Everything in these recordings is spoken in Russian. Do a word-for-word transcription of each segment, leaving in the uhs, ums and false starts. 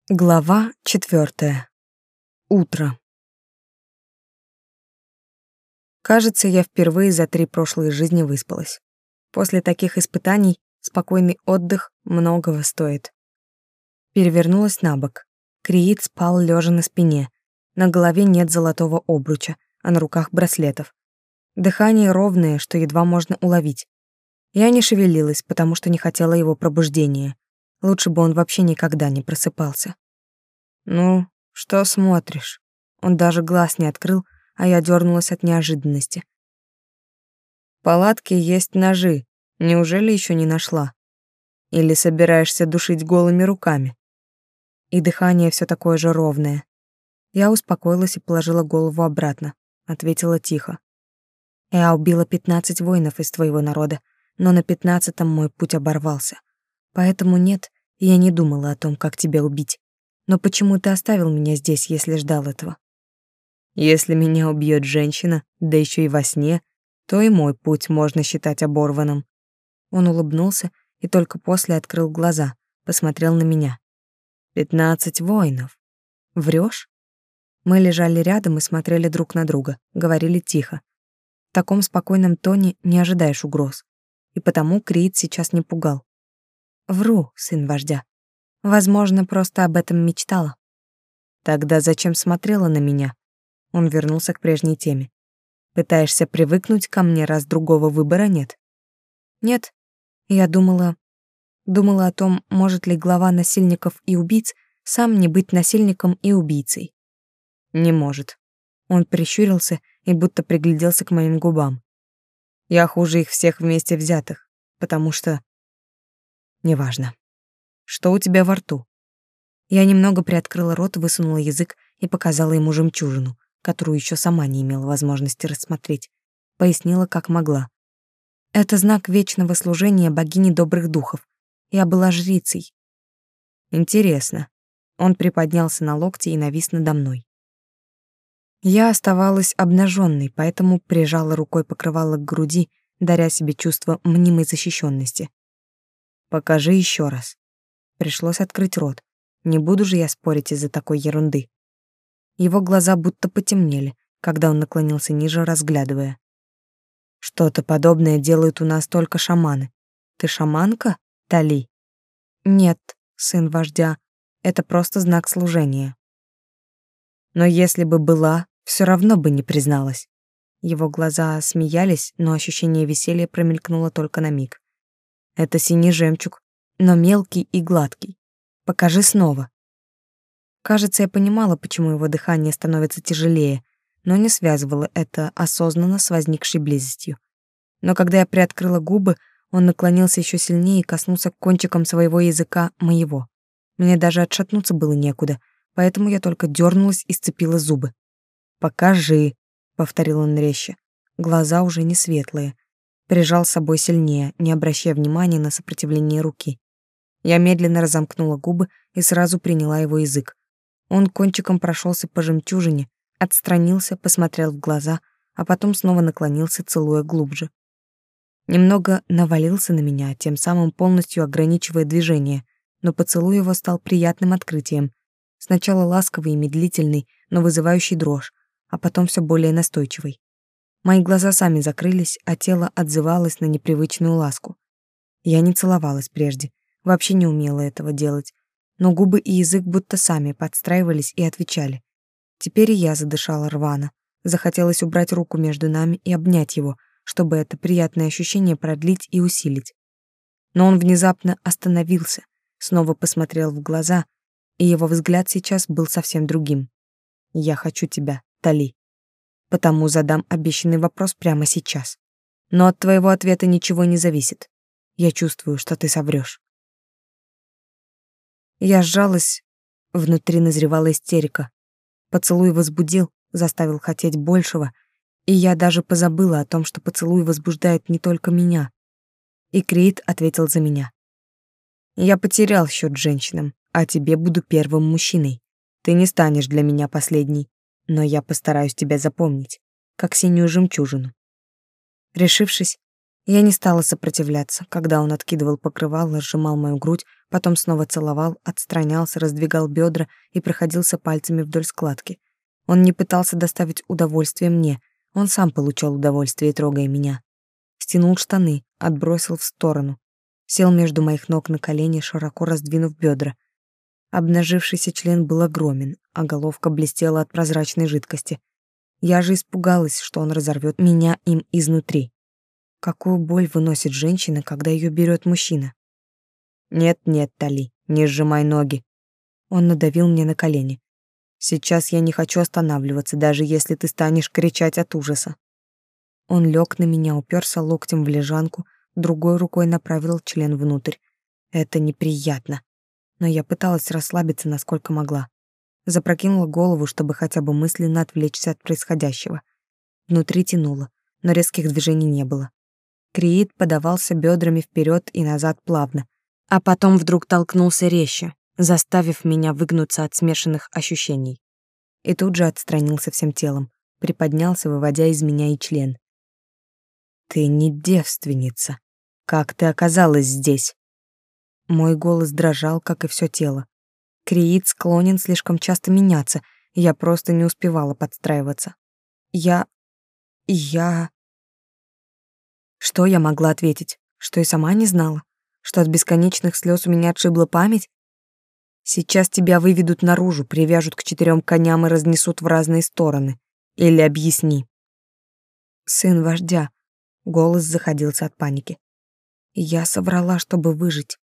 Глава четвертая. Утро. Кажется, я впервые за три прошлые жизни выспалась. После таких испытаний спокойный отдых многого стоит. Перевернулась на бок. Криит спал лежа на спине. На голове нет золотого обруча, а на руках браслетов. Дыхание ровное, что едва можно уловить. Я не шевелилась, потому что не хотела его пробуждения. Лучше бы он вообще никогда не просыпался. «Ну, что смотришь?» Он даже глаз не открыл, а я дернулась от неожиданности. «В палатке есть ножи. Неужели еще не нашла? Или собираешься душить голыми руками?» И дыхание все такое же ровное. Я успокоилась и положила голову обратно. Ответила тихо. «Я убила пятнадцать воинов из твоего народа, но на пятнадцатом мой путь оборвался. Поэтому нет, я не думала о том, как тебя убить. Но почему ты оставил меня здесь, если ждал этого?» «Если меня убьет женщина, да еще и во сне, то и мой путь можно считать оборванным». Он улыбнулся и только после открыл глаза, посмотрел на меня. «Пятнадцать воинов. Врешь?» Мы лежали рядом и смотрели друг на друга, говорили тихо. В таком спокойном тоне не ожидаешь угроз. И потому Криит сейчас не пугал. «Вру, сын вождя. Возможно, просто об этом мечтала». «Тогда зачем смотрела на меня?» Он вернулся к прежней теме. «Пытаешься привыкнуть ко мне, раз другого выбора нет?» «Нет. Я думала... Думала о том, может ли глава насильников и убийц сам не быть насильником и убийцей». «Не может». Он прищурился и будто пригляделся к моим губам. «Я хуже их всех вместе взятых, потому что...» «Неважно. Что у тебя во рту?» Я немного приоткрыла рот, высунула язык и показала ему жемчужину, которую еще сама не имела возможности рассмотреть. Пояснила, как могла. «Это знак вечного служения богини добрых духов. Я была жрицей». «Интересно». Он приподнялся на локти и навис надо мной. Я оставалась обнаженной, поэтому прижала рукой покрывало к груди, даря себе чувство мнимой защищенности. «Покажи еще раз». Пришлось открыть рот. Не буду же я спорить из-за такой ерунды. Его глаза будто потемнели, когда он наклонился ниже, разглядывая. «Что-то подобное делают у нас только шаманы. Ты шаманка, Тали?» «Нет, сын вождя, это просто знак служения». «Но если бы была, все равно бы не призналась». Его глаза смеялись, но ощущение веселья промелькнуло только на миг. «Это синий жемчуг, но мелкий и гладкий. Покажи снова». Кажется, я понимала, почему его дыхание становится тяжелее, но не связывала это осознанно с возникшей близостью. Но когда я приоткрыла губы, он наклонился еще сильнее и коснулся кончиком своего языка моего. Мне даже отшатнуться было некуда, поэтому я только дернулась и сцепила зубы. «Покажи», — повторил он резче. Глаза уже не светлые. Прижал с собой сильнее, не обращая внимания на сопротивление руки. Я медленно разомкнула губы и сразу приняла его язык. Он кончиком прошелся по жемчужине, отстранился, посмотрел в глаза, а потом снова наклонился, целуя глубже. Немного навалился на меня, тем самым полностью ограничивая движение, но поцелуй его стал приятным открытием. Сначала ласковый и медлительный, но вызывающий дрожь, а потом все более настойчивый. Мои глаза сами закрылись, а тело отзывалось на непривычную ласку. Я не целовалась прежде, вообще не умела этого делать, но губы и язык будто сами подстраивались и отвечали. Теперь и я задышала рвано. Захотелось убрать руку между нами и обнять его, чтобы это приятное ощущение продлить и усилить. Но он внезапно остановился, снова посмотрел в глаза, и его взгляд сейчас был совсем другим. «Я хочу тебя, Тали. Потому задам обещанный вопрос прямо сейчас. Но от твоего ответа ничего не зависит. Я чувствую, что ты соврёшь». Я сжалась, внутри назревала истерика. Поцелуй возбудил, заставил хотеть большего, и я даже позабыла о том, что поцелуй возбуждает не только меня. И Криит ответил за меня. «Я потерял счет женщинам, а тебе буду первым мужчиной. Ты не станешь для меня последней, но я постараюсь тебя запомнить, как синюю жемчужину». Решившись, Я не стала сопротивляться, когда он откидывал покрывало, сжимал мою грудь, потом снова целовал, отстранялся, раздвигал бедра и проходился пальцами вдоль складки. Он не пытался доставить удовольствие мне, он сам получал удовольствие, трогая меня. Стянул штаны, отбросил в сторону, сел между моих ног на колени, широко раздвинув бедра. Обнажившийся член был огромен, а головка блестела от прозрачной жидкости. Я же испугалась, что он разорвет меня им изнутри. Какую боль выносит женщина, когда ее берет мужчина? Нет-нет, Тали, не сжимай ноги. Он надавил мне на колени. Сейчас я не хочу останавливаться, даже если ты станешь кричать от ужаса. Он лег на меня, уперся локтем в лежанку, другой рукой направил член внутрь. Это неприятно. Но я пыталась расслабиться, насколько могла. Запрокинула голову, чтобы хотя бы мысленно отвлечься от происходящего. Внутри тянуло, но резких движений не было. Криит подавался бедрами вперед и назад плавно, а потом вдруг толкнулся резче, заставив меня выгнуться от смешанных ощущений. И тут же отстранился всем телом, приподнялся, выводя из меня и член. «Ты не девственница. Как ты оказалась здесь?» Мой голос дрожал, как и все тело. Криит склонен слишком часто меняться, и я просто не успевала подстраиваться. Я... я... Что я могла ответить? Что и сама не знала? Что от бесконечных слез у меня отшибла память? Сейчас тебя выведут наружу, привяжут к четырем коням и разнесут в разные стороны. Или объясни. Сын вождя. Голос заходился от паники. Я соврала, чтобы выжить.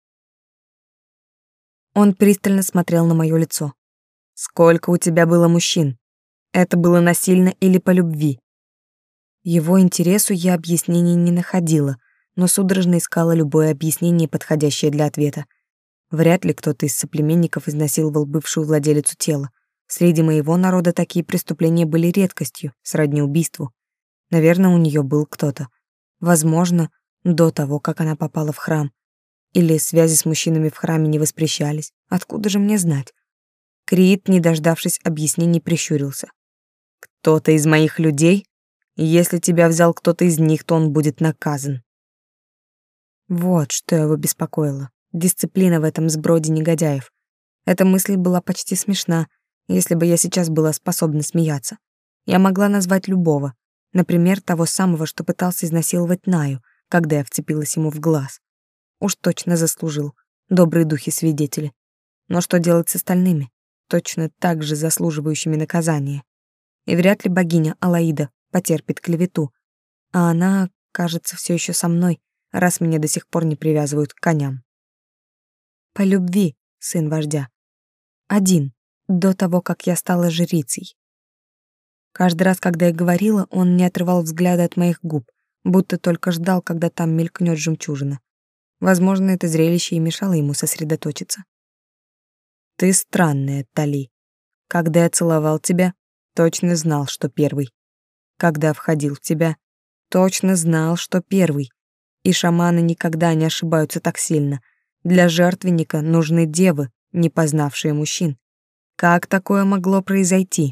Он пристально смотрел на мое лицо. Сколько у тебя было мужчин? Это было насильно или по любви? Его интересу я объяснений не находила, но судорожно искала любое объяснение, подходящее для ответа. Вряд ли кто-то из соплеменников изнасиловал бывшую владелицу тела. Среди моего народа такие преступления были редкостью, сродни убийству. Наверное, у нее был кто-то. Возможно, до того, как она попала в храм. Или связи с мужчинами в храме не воспрещались. Откуда же мне знать? Криит, не дождавшись объяснений, прищурился. «Кто-то из моих людей? Если тебя взял кто-то из них, то он будет наказан». Вот что его беспокоило. Дисциплина в этом сброде негодяев. Эта мысль была почти смешна, если бы я сейчас была способна смеяться. Я могла назвать любого. Например, того самого, что пытался изнасиловать Наю, когда я вцепилась ему в глаз. Уж точно заслужил. Добрые духи-свидетели. Но что делать с остальными? Точно так же заслуживающими наказания. И вряд ли богиня Алаида потерпит клевету. А она, кажется, все еще со мной, раз меня до сих пор не привязывают к коням. По любви, сын вождя. Один, до того, как я стала жрицей. Каждый раз, когда я говорила, он не отрывал взгляда от моих губ, будто только ждал, когда там мелькнет жемчужина. Возможно, это зрелище и мешало ему сосредоточиться. Ты странная, Тали. Когда я целовал тебя, точно знал, что первый. Когда входил в тебя, точно знал, что первый. И шаманы никогда не ошибаются так сильно. Для жертвенника нужны девы, не познавшие мужчин. Как такое могло произойти?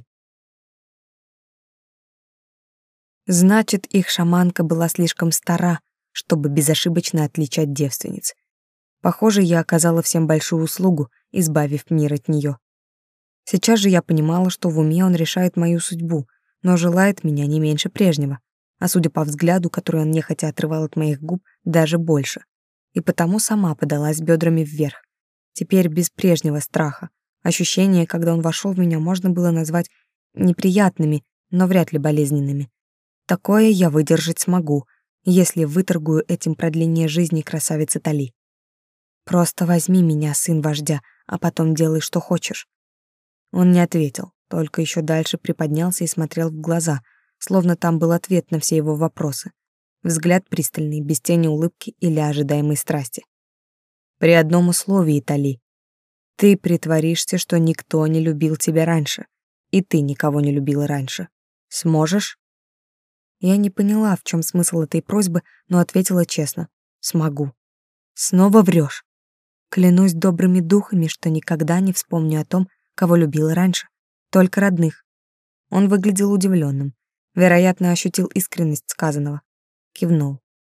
Значит, их шаманка была слишком стара, чтобы безошибочно отличать девственниц. Похоже, я оказала всем большую услугу, избавив мир от нее. Сейчас же я понимала, что в уме он решает мою судьбу, но желает меня не меньше прежнего, а судя по взгляду, который он нехотя отрывал от моих губ, даже больше. И потому сама подалась бедрами вверх. Теперь без прежнего страха. Ощущения, когда он вошел в меня, можно было назвать неприятными, но вряд ли болезненными. Такое я выдержать смогу, если выторгую этим продление жизни красавицы Тали. Просто возьми меня, сын вождя, а потом делай, что хочешь. Он не ответил, только еще дальше приподнялся и смотрел в глаза, словно там был ответ на все его вопросы. Взгляд пристальный, без тени улыбки или ожидаемой страсти. При одном условии, Тали. Ты притворишься, что никто не любил тебя раньше, и ты никого не любила раньше. Сможешь? Я не поняла, в чем смысл этой просьбы, но ответила честно. Смогу. Снова врешь. Клянусь добрыми духами, что никогда не вспомню о том, кого любила раньше. Только родных. Он выглядел удивленным. Вероятно, ощутил искренность сказанного. Кивнул.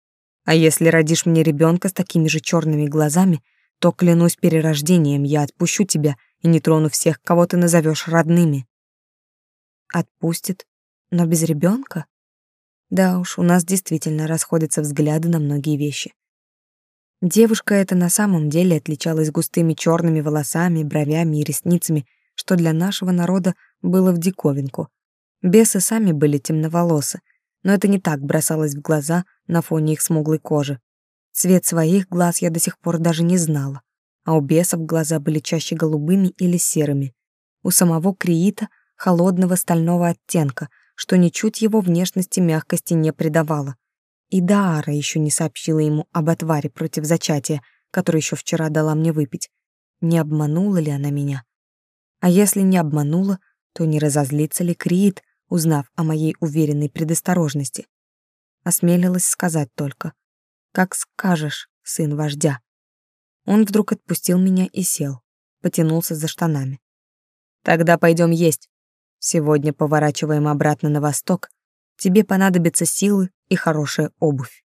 А если родишь мне ребенка с такими же черными глазами, то, клянусь перерождением, я отпущу тебя и не трону всех, кого ты назовешь родными. Отпустит, но без ребенка? Да уж, у нас действительно расходятся взгляды на многие вещи. Девушка эта на самом деле отличалась густыми черными волосами, бровями и ресницами, что для нашего народа было в диковинку. Бесы сами были темноволосы, но это не так бросалось в глаза на фоне их смуглой кожи. Цвет своих глаз я до сих пор даже не знала, а у бесов глаза были чаще голубыми или серыми. У самого Криита холодного стального оттенка, что ничуть его внешности мягкости не придавало. И Даара еще не сообщила ему об отваре против зачатия, который еще вчера дала мне выпить. Не обманула ли она меня? А если не обманула, то не разозлится ли Криит, узнав о моей уверенной предосторожности? Осмелилась сказать только: «Как скажешь, сын вождя». Он вдруг отпустил меня и сел, потянулся за штанами. «Тогда пойдем есть. Сегодня поворачиваем обратно на восток. Тебе понадобятся силы и хорошая обувь».